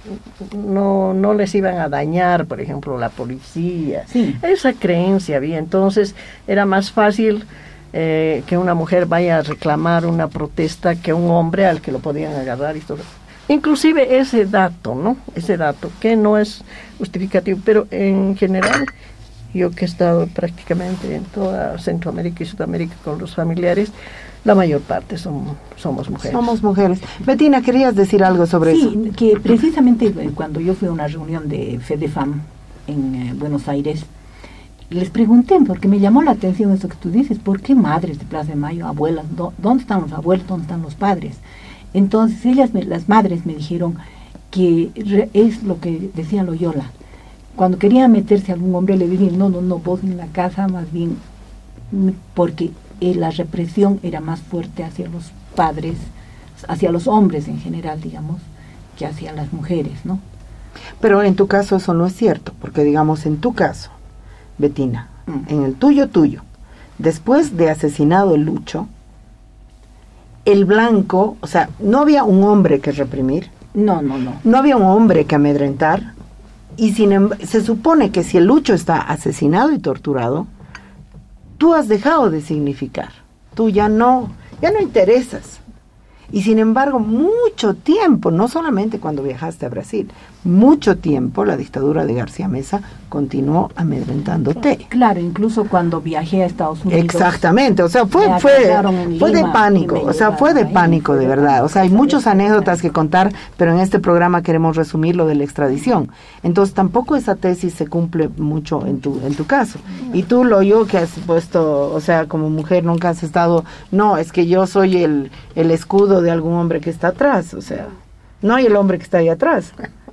no les iban a dañar, por ejemplo, la policía. Sí. Esa creencia había. Entonces, era más fácil que una mujer vaya a reclamar una protesta que un hombre al que lo podían agarrar y todo. Inclusive ese dato, ¿no? Ese dato, que no es justificativo, pero en general, yo que he estado prácticamente en toda Centroamérica y Sudamérica con los familiares, la mayor parte somos mujeres. Somos mujeres. Bettina, ¿querías decir algo sobre eso? Sí, que precisamente cuando yo fui a una reunión de FEDEFAM en Buenos Aires, les pregunté, porque me llamó la atención eso que tú dices, ¿por qué madres de Plaza de Mayo, abuelas? ¿Dónde están los abuelos? ¿Dónde están los padres? Entonces las madres me dijeron que es lo que decía Loyola. Cuando quería meterse a algún hombre le decían, no, vos en la casa, más bien, porque la represión era más fuerte hacia los padres, hacia los hombres en general, digamos, que hacia las mujeres, ¿no? Pero en tu caso eso no es cierto, porque digamos en tu caso, Bettina, en el tuyo, después de asesinado el Lucho, el blanco, o sea, no había un hombre que reprimir. No. No había un hombre que amedrentar. Y se supone que si el Lucho está asesinado y torturado, tú has dejado de significar. Tú ya no interesas. Y sin embargo, mucho tiempo, no solamente cuando viajaste a Brasil, mucho tiempo la dictadura de García Meza continuó amedrentándote. Claro, incluso cuando viajé a Estados Unidos. Exactamente, o sea, fue de pánico, o sea, fue de pánico de verdad. O sea, hay muchas anécdotas que contar, pero en este programa queremos resumir lo de la extradición. Entonces, tampoco esa tesis se cumple mucho en tu caso. Y tú, yo que has puesto, o sea, como mujer nunca has estado, no, es que yo soy el escudo de algún hombre que está atrás, o sea, no hay el hombre que está ahí atrás.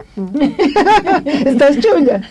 Estás chulla.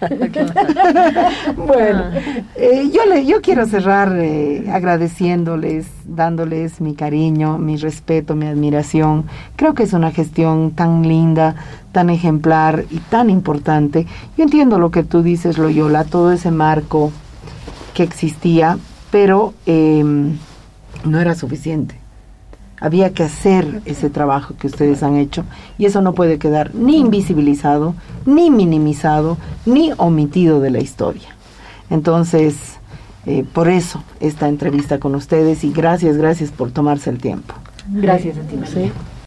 Bueno, yo quiero cerrar agradeciéndoles, dándoles mi cariño, mi respeto, mi admiración. Creo que es una gestión tan linda, tan ejemplar y tan importante. Yo entiendo lo que tú dices, Loyola, todo ese marco que existía, pero no era suficiente. Había que hacer ese trabajo que ustedes han hecho y eso no puede quedar ni invisibilizado, ni minimizado, ni omitido de la historia. Entonces, por eso esta entrevista con ustedes y gracias por tomarse el tiempo. Gracias a ti. Sí.